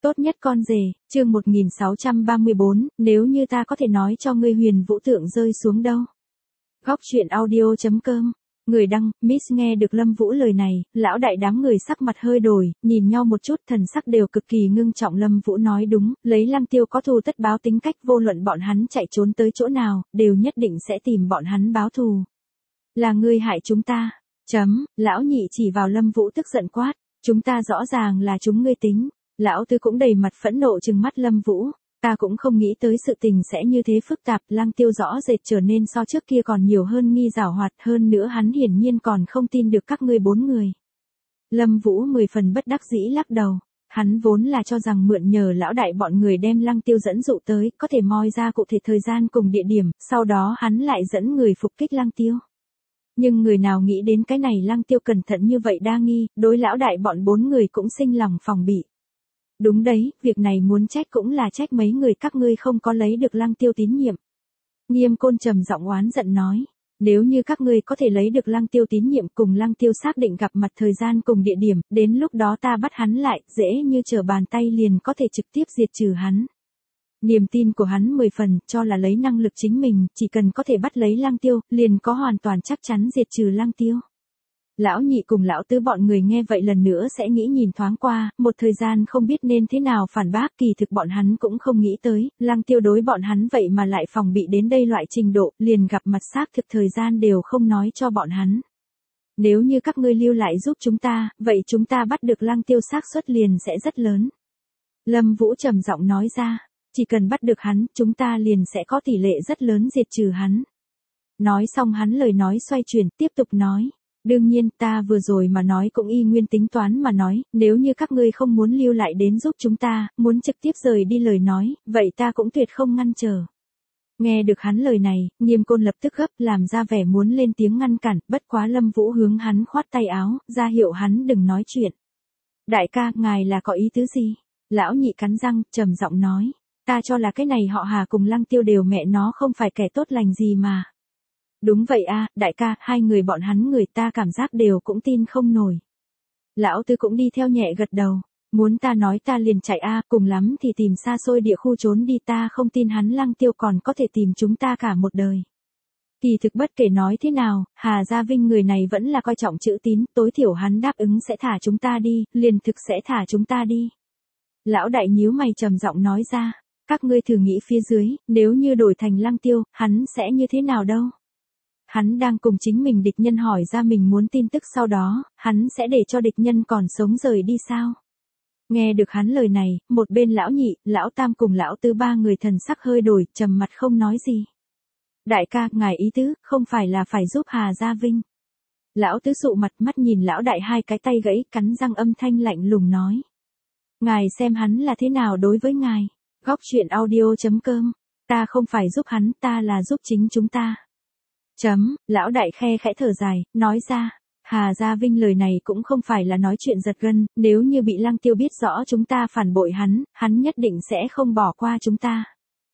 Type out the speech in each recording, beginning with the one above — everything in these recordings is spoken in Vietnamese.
Tốt nhất con rể, chương 1634, nếu như ta có thể nói cho ngươi huyền vũ tượng rơi xuống đâu. Góc truyện audio.com. Người đăng, Miss nghe được Lâm Vũ lời này, lão đại đám người sắc mặt hơi đổi, nhìn nhau một chút thần sắc đều cực kỳ ngưng trọng. Lâm Vũ nói đúng, lấy Lăng Tiêu có thù tất báo tính cách, vô luận bọn hắn chạy trốn tới chỗ nào, đều nhất định sẽ tìm bọn hắn báo thù. Là ngươi hại chúng ta. Lão nhị chỉ vào Lâm Vũ tức giận quát, chúng ta rõ ràng là chúng ngươi tính. Lão tứ cũng đầy mặt phẫn nộ trừng mắt Lâm Vũ, ta cũng không nghĩ tới sự tình sẽ như thế phức tạp. Lăng Tiêu rõ rệt trở nên so trước kia còn nhiều hơn nghi giảo hoạt, hơn nữa hắn hiển nhiên còn không tin được các ngươi 4 người. Lâm Vũ 10 phần bất đắc dĩ lắc đầu, hắn vốn là cho rằng mượn nhờ lão đại bọn người đem Lăng Tiêu dẫn dụ tới, có thể moi ra cụ thể thời gian cùng địa điểm, sau đó hắn lại dẫn người phục kích Lăng Tiêu. Nhưng người nào nghĩ đến cái này Lăng Tiêu cẩn thận như vậy đa nghi, đối lão đại bọn 4 người cũng sinh lòng phòng bị. Đúng đấy, việc này muốn trách cũng là trách mấy người các ngươi không có lấy được Lăng Tiêu tín nhiệm. Nghiêm Côn trầm giọng oán giận nói, nếu như các ngươi có thể lấy được Lăng Tiêu tín nhiệm cùng Lăng Tiêu xác định gặp mặt thời gian cùng địa điểm, đến lúc đó ta bắt hắn lại, dễ như trở bàn tay liền có thể trực tiếp diệt trừ hắn. Niềm tin của hắn 10 phần, cho là lấy năng lực chính mình, chỉ cần có thể bắt lấy Lăng Tiêu, liền có hoàn toàn chắc chắn diệt trừ Lăng Tiêu. Lão nhị cùng lão tứ bọn người nghe vậy lần nữa sẽ nghĩ nhìn thoáng qua, một thời gian không biết nên thế nào phản bác. Kỳ thực bọn hắn cũng không nghĩ tới, Lăng Tiêu đối bọn hắn vậy mà lại phòng bị đến đây loại trình độ, liền gặp mặt xác thực thời gian đều không nói cho bọn hắn. Nếu như các ngươi lưu lại giúp chúng ta, vậy chúng ta bắt được Lăng Tiêu xác suất liền sẽ rất lớn. Lâm Vũ trầm giọng nói ra, chỉ cần bắt được hắn, chúng ta liền sẽ có tỷ lệ rất lớn diệt trừ hắn. Nói xong hắn lời nói xoay chuyển, tiếp tục nói. Đương nhiên, ta vừa rồi mà nói cũng y nguyên tính toán mà nói, nếu như các ngươi không muốn lưu lại đến giúp chúng ta, muốn trực tiếp rời đi lời nói, vậy ta cũng tuyệt không ngăn trở. Nghe được hắn lời này, Nghiêm Côn lập tức gấp làm ra vẻ muốn lên tiếng ngăn cản, bất quá Lâm Vũ hướng hắn khoát tay áo, ra hiệu hắn đừng nói chuyện. Đại ca, ngài là có ý tứ gì? Lão nhị cắn răng, trầm giọng nói, ta cho là cái này họ Hà cùng Lăng Tiêu đều mẹ nó không phải kẻ tốt lành gì mà. Đúng vậy a, đại ca, hai người bọn hắn người ta cảm giác đều cũng tin không nổi. Lão tứ cũng đi theo nhẹ gật đầu, muốn ta nói ta liền chạy a, cùng lắm thì tìm xa xôi địa khu trốn đi, ta không tin hắn Lăng Tiêu còn có thể tìm chúng ta cả một đời. Kỳ thực bất kể nói thế nào, Hà Gia Vinh người này vẫn là coi trọng chữ tín, tối thiểu hắn đáp ứng sẽ thả chúng ta đi, liền thực sẽ thả chúng ta đi. Lão đại nhíu mày trầm giọng nói ra, các ngươi thử nghĩ phía dưới, nếu như đổi thành Lăng Tiêu, hắn sẽ như thế nào đâu? Hắn đang cùng chính mình địch nhân hỏi ra mình muốn tin tức, sau đó, hắn sẽ để cho địch nhân còn sống rời đi sao? Nghe được hắn lời này, một bên lão nhị, lão tam cùng lão tứ ba người thần sắc hơi đổi, trầm mặt không nói gì. Đại ca, ngài ý tứ, không phải là phải giúp Hà Gia Vinh. Lão tứ sụ mặt mắt nhìn lão đại hai cái tay gãy, cắn răng âm thanh lạnh lùng nói. Ngài xem hắn là thế nào đối với ngài. Góc truyện audio.com. Ta không phải giúp hắn, ta là giúp chính chúng ta. Lão đại khe khẽ thở dài, nói ra, Hà Gia Vinh lời này cũng không phải là nói chuyện giật gân, nếu như bị Lăng Tiêu biết rõ chúng ta phản bội hắn nhất định sẽ không bỏ qua chúng ta.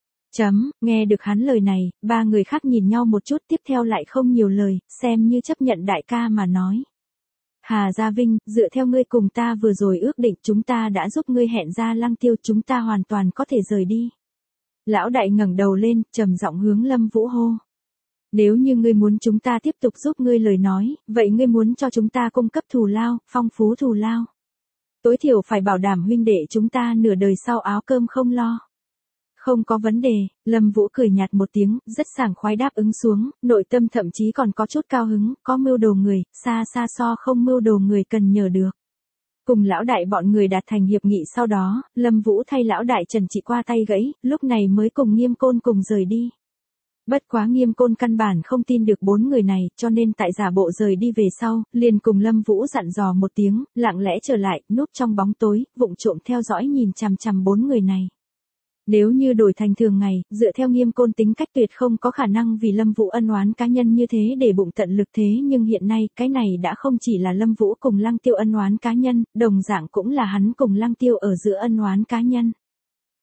Nghe được hắn lời này, ba người khác nhìn nhau một chút, tiếp theo lại không nhiều lời, xem như chấp nhận đại ca mà nói. Hà Gia Vinh, dựa theo ngươi cùng ta vừa rồi ước định, chúng ta đã giúp ngươi hẹn ra Lăng Tiêu, chúng ta hoàn toàn có thể rời đi. Lão đại ngẩng đầu lên, trầm giọng hướng Lâm Vũ hô. Nếu như ngươi muốn chúng ta tiếp tục giúp ngươi lời nói, vậy ngươi muốn cho chúng ta cung cấp thù lao, phong phú thù lao. Tối thiểu phải bảo đảm huynh đệ chúng ta nửa đời sau áo cơm không lo. Không có vấn đề, Lâm Vũ cười nhạt một tiếng, rất sảng khoái đáp ứng xuống, nội tâm thậm chí còn có chút cao hứng, có mưu đồ người, xa xa so không mưu đồ người cần nhờ được. Cùng lão đại bọn người đạt thành hiệp nghị sau đó, Lâm Vũ thay lão đại trần trị qua tay gãy, lúc này mới cùng Nghiêm Côn cùng rời đi. Bất quá Nghiêm Côn căn bản không tin được 4 người này, cho nên tại giả bộ rời đi về sau, liền cùng Lâm Vũ dặn dò một tiếng, lặng lẽ trở lại, núp trong bóng tối, vụng trộm theo dõi nhìn chằm chằm 4 người này. Nếu như đổi thành thường ngày, dựa theo Nghiêm Côn tính cách tuyệt không có khả năng vì Lâm Vũ ân oán cá nhân như thế để bụng tận lực, thế nhưng hiện nay, cái này đã không chỉ là Lâm Vũ cùng Lăng Tiêu ân oán cá nhân, đồng dạng cũng là hắn cùng Lăng Tiêu ở giữa ân oán cá nhân.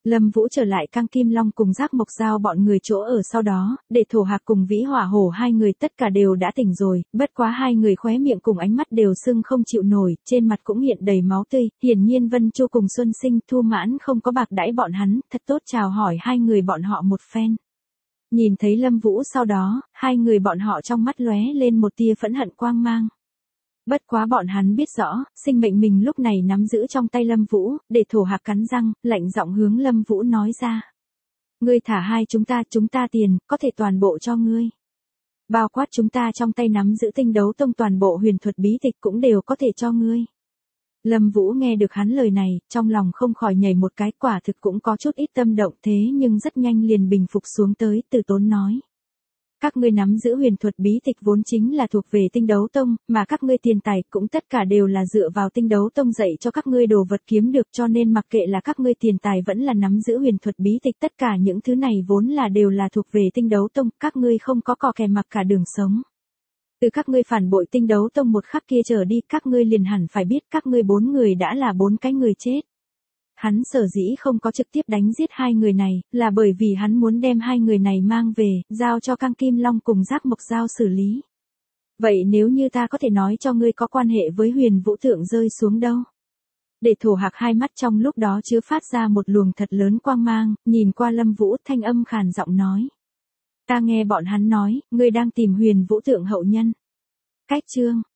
Lâm Vũ trở lại Cang Kim Long cùng Giác Mộc Giao bọn người chỗ ở sau đó, để Thổ Hạc cùng Vĩ Hỏa Hổ hai người tất cả đều đã tỉnh rồi, bất quá hai người khóe miệng cùng ánh mắt đều sưng không chịu nổi, trên mặt cũng hiện đầy máu tươi, hiển nhiên Vân Chu cùng Xuân Sinh Thu Mãn không có bạc đãi bọn hắn, thật tốt chào hỏi hai người bọn họ một phen. Nhìn thấy Lâm Vũ sau đó, hai người bọn họ trong mắt lóe lên một tia phẫn hận quang mang. Bất quá bọn hắn biết rõ, sinh mệnh mình lúc này nắm giữ trong tay Lâm Vũ, để Thổ Hạc cắn răng, lạnh giọng hướng Lâm Vũ nói ra. Ngươi thả hai chúng ta tiền, có thể toàn bộ cho ngươi. Bao quát chúng ta trong tay nắm giữ Tinh Đấu Tông toàn bộ huyền thuật bí tịch cũng đều có thể cho ngươi. Lâm Vũ nghe được hắn lời này, trong lòng không khỏi nhảy một cái, quả thực cũng có chút ít tâm động, thế nhưng rất nhanh liền bình phục xuống tới, Từ Tốn nói. Các ngươi nắm giữ huyền thuật bí tịch vốn chính là thuộc về Tinh Đấu Tông, mà các ngươi tiền tài cũng tất cả đều là dựa vào Tinh Đấu Tông dạy cho các ngươi đồ vật kiếm được, cho nên mặc kệ là các ngươi tiền tài vẫn là nắm giữ huyền thuật bí tịch, tất cả những thứ này vốn là đều là thuộc về Tinh Đấu Tông, các ngươi không có cò kè mặc cả đường sống. Từ các ngươi phản bội Tinh Đấu Tông một khắc kia trở đi, các ngươi liền hẳn phải biết các ngươi 4 người đã là 4 cái người chết. Hắn sở dĩ không có trực tiếp đánh giết hai người này, là bởi vì hắn muốn đem hai người này mang về, giao cho Cang Kim Long cùng Giác Mộc Giao xử lý. Vậy nếu như ta có thể nói cho ngươi có quan hệ với Huyền Vũ Thượng rơi xuống đâu? Để Thổ Hạc hai mắt trong lúc đó chứa phát ra một luồng thật lớn quang mang, nhìn qua Lâm Vũ, thanh âm khàn giọng nói. Ta nghe bọn hắn nói, ngươi đang tìm Huyền Vũ Thượng hậu nhân. Cách chương